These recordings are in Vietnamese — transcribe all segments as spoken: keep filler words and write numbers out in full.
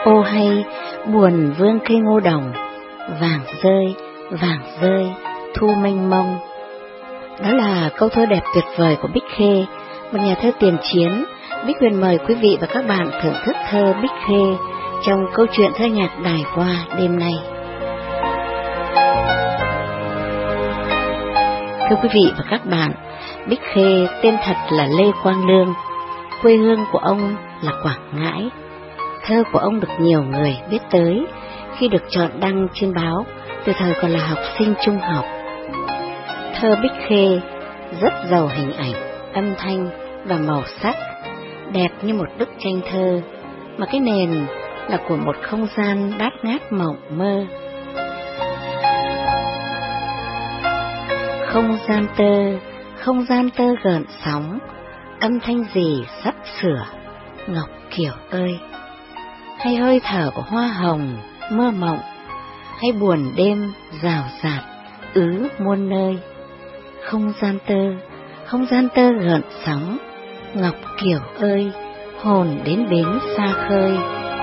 Ô hay buồn vương cây ngô đồng, vàng rơi, vàng rơi, thu mênh mông. Đó là câu thơ đẹp tuyệt vời của Bích Khê, một nhà thơ tiền chiến. Bích Huyền mời quý vị và các bạn thưởng thức thơ Bích Khê trong câu chuyện thơ nhạc Đài Hoa đêm nay. Thưa quý vị và các bạn, Bích Khê tên thật là Lê Quang Lương, quê hương của ông là Quảng Ngãi. Thơ của ông được nhiều người biết tới khi được chọn đăng trên báo từ thời còn là học sinh trung học. Thơ Bích Khê rất giàu hình ảnh, âm thanh và màu sắc, đẹp như một bức tranh thơ, mà cái nền là của một không gian bát ngát mộng mơ. Không gian tơ, không gian tơ gợn sóng, âm thanh gì sắp sửa, Ngọc Kiều ơi. Hay hơi thở của hoa hồng, mơ mộng, hay buồn đêm rào rạt, ứ muôn nơi. Không gian tơ, không gian tơ gợn sóng, Ngọc Kiều ơi, hồn đến bến xa khơi.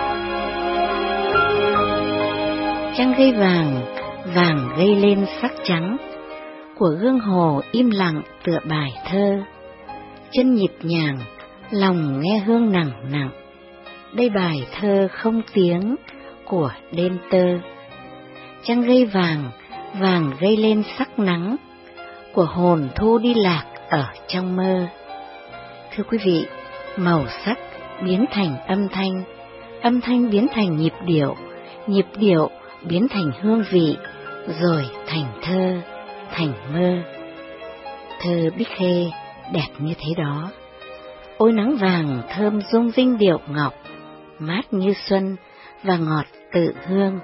Trăng gây vàng, vàng gây lên sắc trắng, của gương hồ im lặng tựa bài thơ. Chân nhịp nhàng, lòng nghe hương nặng nặng, đây bài thơ không tiếng của đêm tơ. Trăng gây vàng, vàng gây lên sắc nắng, của hồn thu đi lạc ở trong mơ. Thưa quý vị, màu sắc biến thành âm thanh, âm thanh biến thành nhịp điệu, nhịp điệu biến thành hương vị, rồi thành thơ, thành mơ. Thơ Bích Khê đẹp như thế đó. Ôi nắng vàng thơm rung rinh điệu ngọc, mát như xuân và ngọt tự hương.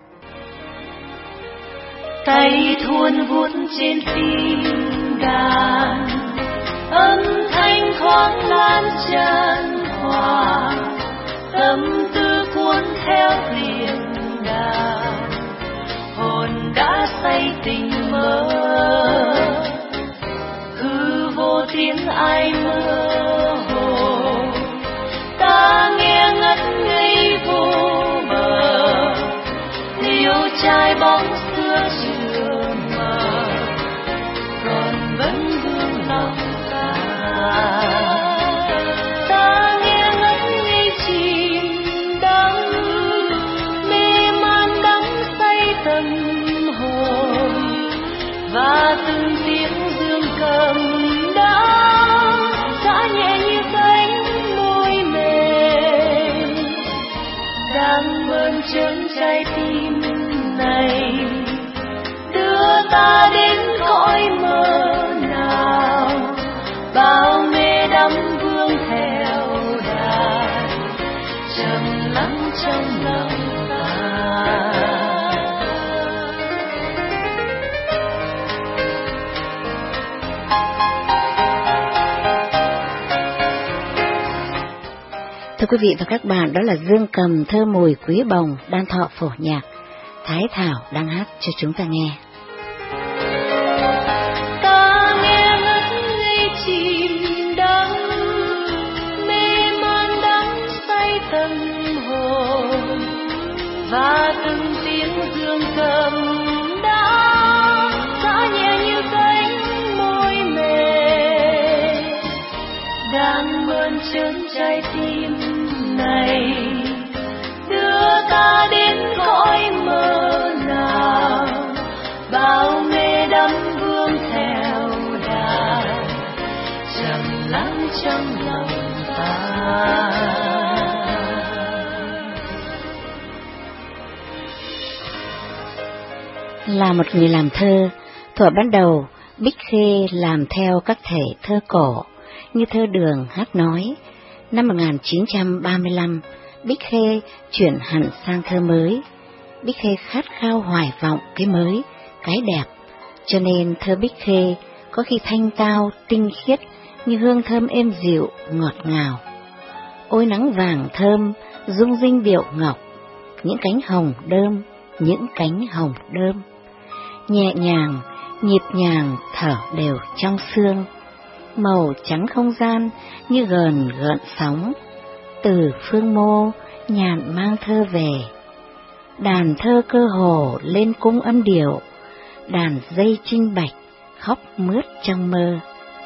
Tay thuôn vuốt trên phím đàn, âm thanh thoáng lan tràn hòa, tâm tư cuốn theo thuyền đàn, hồn đã say tình mơ, hư vô tiếng ai mơ hồ, ta nghe ngất ngây vô bờ, liêu trai bóng xưa chưa mờ, còn vẫn vương lòng ta. Ta nghe ngất ngây chìm đắm, mê man đắm say tâm hồn, và từng tiếng dương cầm đã giã nhẹ như cánh môi mềm, đang mơn trớn trái tim này, đưa ta đến cõi mơ nào, bao mê đắm vương theo đà, trầm lắng trong lòng ta. Thưa quý vị và các bạn, đó là Dương Cầm thơ Mùi Quý Bồng, Đan Thọ phổ nhạc. Thái Thảo đang hát cho chúng ta nghe. Ta nghe ngất ngây chìm đắm, mê man đắm say tâm hồn, và từng tiếng dương cầm đã giã nhẹ như cánh môi mềm, đang mơn trớn trái tim này, đưa ta đến cõi mơ nào, bao mê đắm vương theo đà, trầm lắng trong lòng ta. Là một người làm thơ, thuở ban đầu Bích Khê làm theo các thể thơ cổ như thơ Đường, hát nói. Năm một nghìn chín trăm ba mươi lăm, Bích Khê chuyển hẳn sang thơ mới. Bích Khê khát khao hoài vọng cái mới, cái đẹp, cho nên thơ Bích Khê có khi thanh tao, tinh khiết như hương thơm êm dịu, ngọt ngào. Ôi nắng vàng thơm, rung rinh điệu ngọc, những cánh hồng đơm, những cánh hồng đơm. Nhẹ nhàng, nhịp nhàng, thở đều trong xương, màu trắng không gian như gờn gợn sóng, từ phương mô nhạn mang thơ về, đàn thơ cơ hồ lên cung âm điệu, đàn dây trinh bạch khóc mướt trong mơ.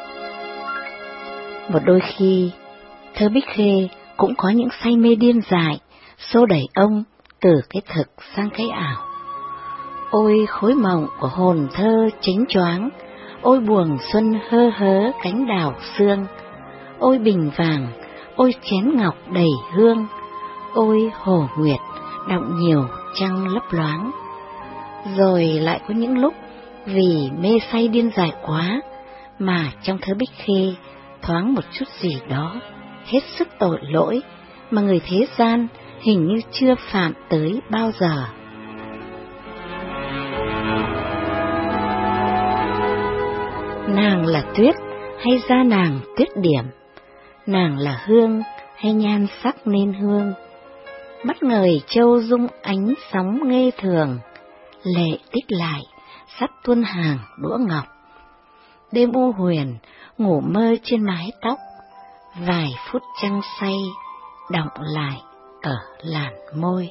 Một đôi khi, thơ Bích Khê cũng có những say mê điên dại, xô đẩy ông từ cái thực sang cái ảo. Ôi khối mộng của hồn thơ chính choáng, ôi buồng xuân hơ hớ cánh đào sương, ôi bình vàng, ôi chén ngọc đầy hương, ôi hồ nguyệt đọng nhiều trăng lấp loáng. Rồi lại có những lúc vì mê say điên dại quá mà trong thơ Bích Khê thoáng một chút gì đó hết sức tội lỗi mà người thế gian hình như chưa phạm tới bao giờ. Nàng là tuyết hay da nàng tuyết điểm, nàng là hương hay nhan sắc nên hương, bắt ngời châu dung ánh sóng nghê thường, lệ tích lại sắt tuôn hàng đũa ngọc. Đêm u huyền ngủ mơ trên mái tóc, vài phút trăng say đọng lại ở làn môi.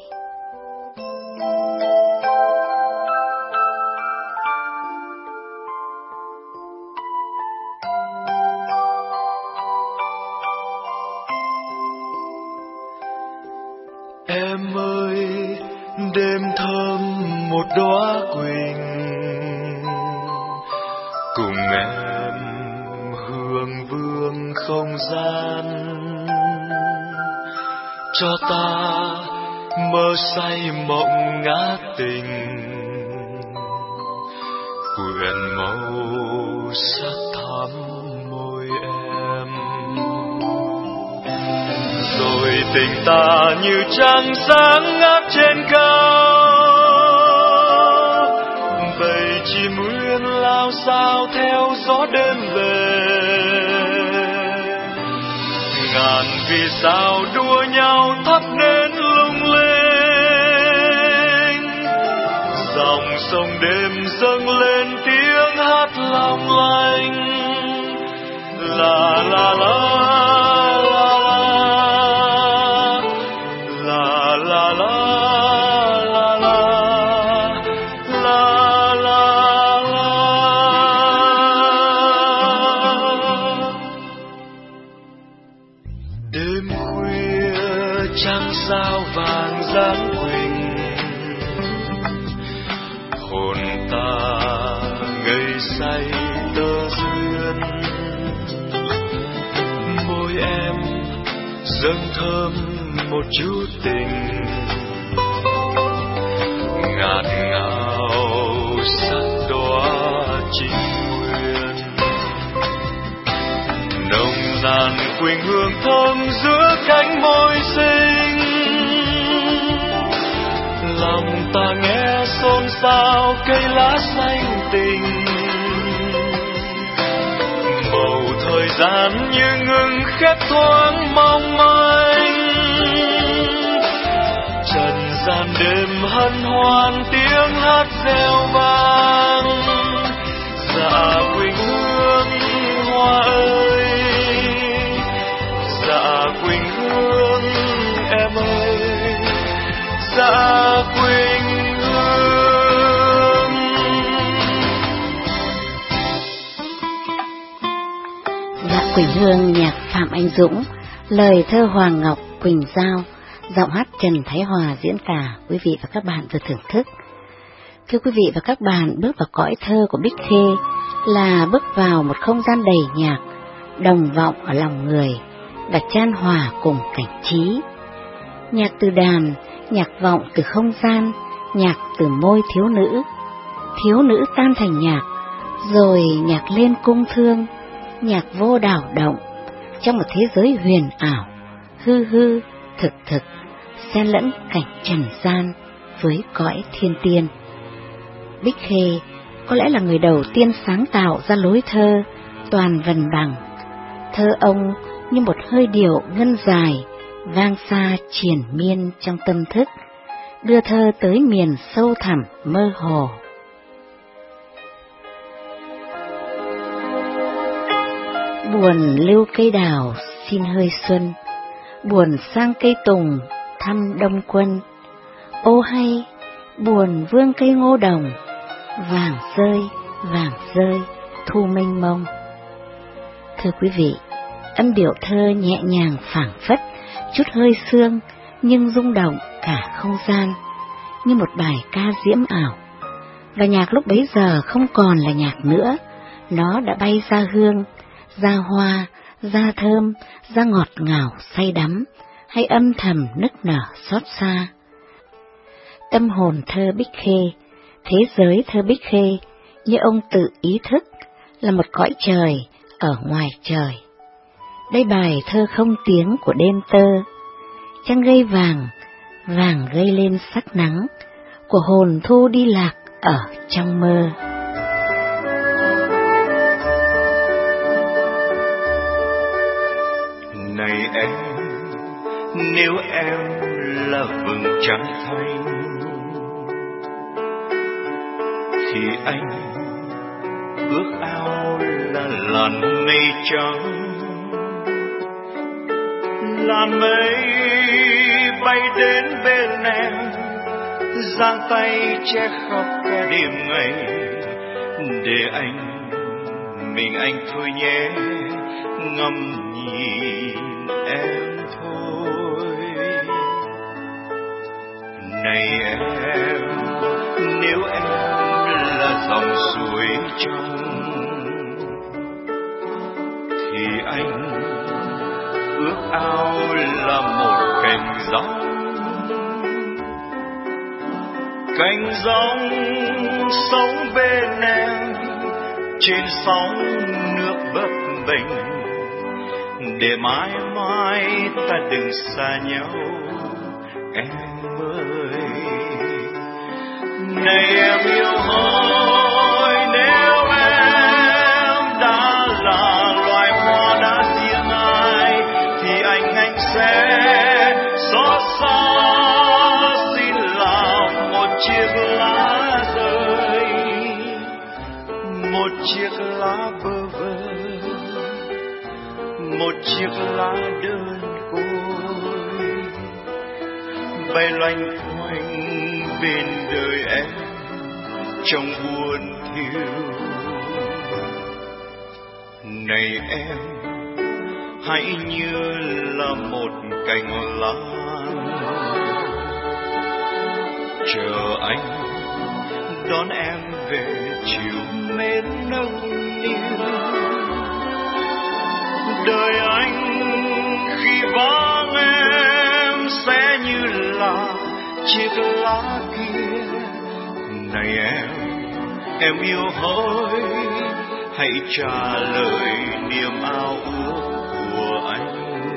Em ơi, đêm thơm một đóa quỳnh, cùng em hương vương không gian, cho ta mơ say mộng ngát tình, quyện màu sắc thắm môi em. Rồi tình ta như trăng sáng ngát trên cao, bầy chim uyên lao sao theo gió đêm về. Ngàn vì sao đua nhau thắp nến lung linh, dòng sông đêm dâng lên tiếng hát long lanh. La la la. Dâng thơm một chút tình, ngạt ngào sắc đóa trinh nguyên, nồng nàn quỳnh hương thơm giữa cánh môi xinh. Lòng ta nghe xôn xao cây lá xanh tình, màu thời gian như ngừng khép thoáng mong manh. Trần gian đêm hân hoan tiếng hát reo vang. Dạ quỳnh hương hoa ơi, dạ quỳnh hương em ơi, dạ quỳnh hương. Dạ quỳnh hương nhạc Phạm Anh Dũng, lời thơ Hoàng Ngọc Quỳnh Giao, giọng hát Trần Thái Hòa diễn tả quý vị và các bạn vừa thưởng thức. Thưa quý vị và các bạn, bước vào cõi thơ của Bích Khê là bước vào một không gian đầy nhạc, đồng vọng ở lòng người và chan hòa cùng cảnh trí. Nhạc từ đàn, nhạc vọng từ không gian, nhạc từ môi thiếu nữ, thiếu nữ tan thành nhạc, rồi nhạc lên cung thương, nhạc vô đảo động trong một thế giới huyền ảo, hư hư, thực thực, xen lẫn cảnh trần gian với cõi thiên tiên. Bích Khê có lẽ là người đầu tiên sáng tạo ra lối thơ toàn vần bằng. Thơ ông như một hơi điệu ngân dài, vang xa triền miên trong tâm thức, đưa thơ tới miền sâu thẳm mơ hồ. Buồn lưu cây đào xin hơi xuân, buồn sang cây tùng thăm đông quân. Ô hay, buồn vương cây ngô đồng, vàng rơi, vàng rơi, thu mênh mông. Thưa quý vị, âm điệu thơ nhẹ nhàng phảng phất, chút hơi sương nhưng rung động cả không gian, như một bài ca diễm ảo. Và nhạc lúc bấy giờ không còn là nhạc nữa, nó đã bay ra hương, ra hoa, ra thơm, ra ngọt ngào say đắm, hay âm thầm nức nở xót xa. Tâm hồn thơ Bích Khê, thế giới thơ Bích Khê, như ông tự ý thức, là một cõi trời ở ngoài trời. Đây bài thơ không tiếng của đêm tơ, trăng gây vàng, vàng gây lên sắc nắng, của hồn thu đi lạc ở trong mơ. Này em, nếu em là vầng trăng thanh, thì anh ước ao là làn mây trắng. Làn mây bay đến bên em, giang tay che khóc cả đêm ngày, để anh, mình anh thôi nhé, ngắm nhìn em thôi. Này em, nếu em là dòng suối trong, thì anh ước ao là một cành gióng. Cành gióng sống bên em trên sóng nước bấp bênh, để mãi mãi ta đừng xa nhau em ơi. Này em yêu ơi, nếu em đã là loài hoa đã riêng ai, thì anh anh sẽ xót xa, xin làm một chiếc lá rơi, một chiếc lá bơ vơ, một chiếc lá đơn côi, bay loanh quanh bên đời em trong buồn thiêu. Này em, hãy như là một cành lan, chờ anh đón em về chiều mến nâng niu. Đời anh khi vắng em sẽ như là chiếc lá kia. Này em, em yêu hỡi, hãy trả lời niềm ao ước của anh.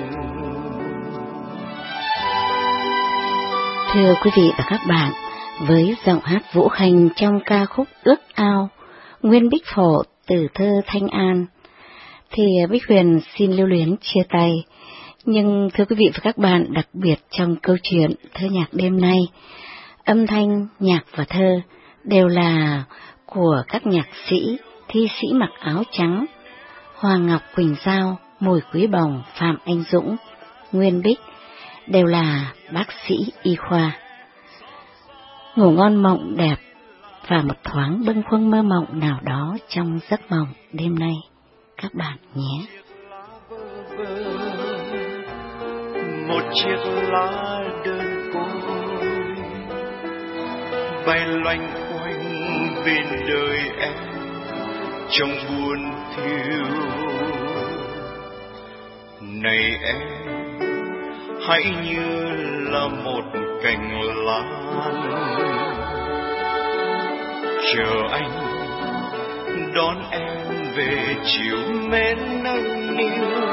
Thưa quý vị và các bạn, với giọng hát Vũ Khanh trong ca khúc Ước Ao, nguyên Bích Phổ từ thơ Thanh An, thì Bích Huyền xin lưu luyến chia tay. Nhưng thưa quý vị và các bạn, đặc biệt trong câu chuyện thơ nhạc đêm nay, âm thanh, nhạc và thơ đều là của các nhạc sĩ, thi sĩ mặc áo trắng, Hoàng Ngọc Quỳnh Giao, Mùi Quý Bồng, Phạm Anh Dũng, Nguyên Bích, đều là bác sĩ y khoa. Ngủ ngon mộng đẹp và một thoáng bâng khuâng mơ mộng nào đó trong giấc mộng đêm nay các bạn nhé. Một chiếc lá đơn côi bay loanh quanh bên đời em trong buồn thiêu. Này em, hãy như là một cành lan, chờ anh đón em về chiều mến nâng niu.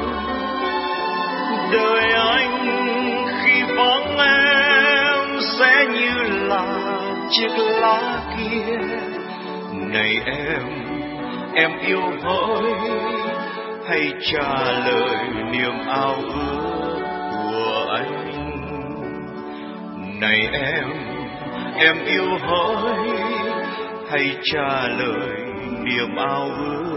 Đời anh khi vắng em sẽ như là chiếc lá kia. Này em, em yêu hỡi, hãy trả lời niềm ao ước của anh. Này em, em yêu hỡi, hãy trả lời niềm ao ước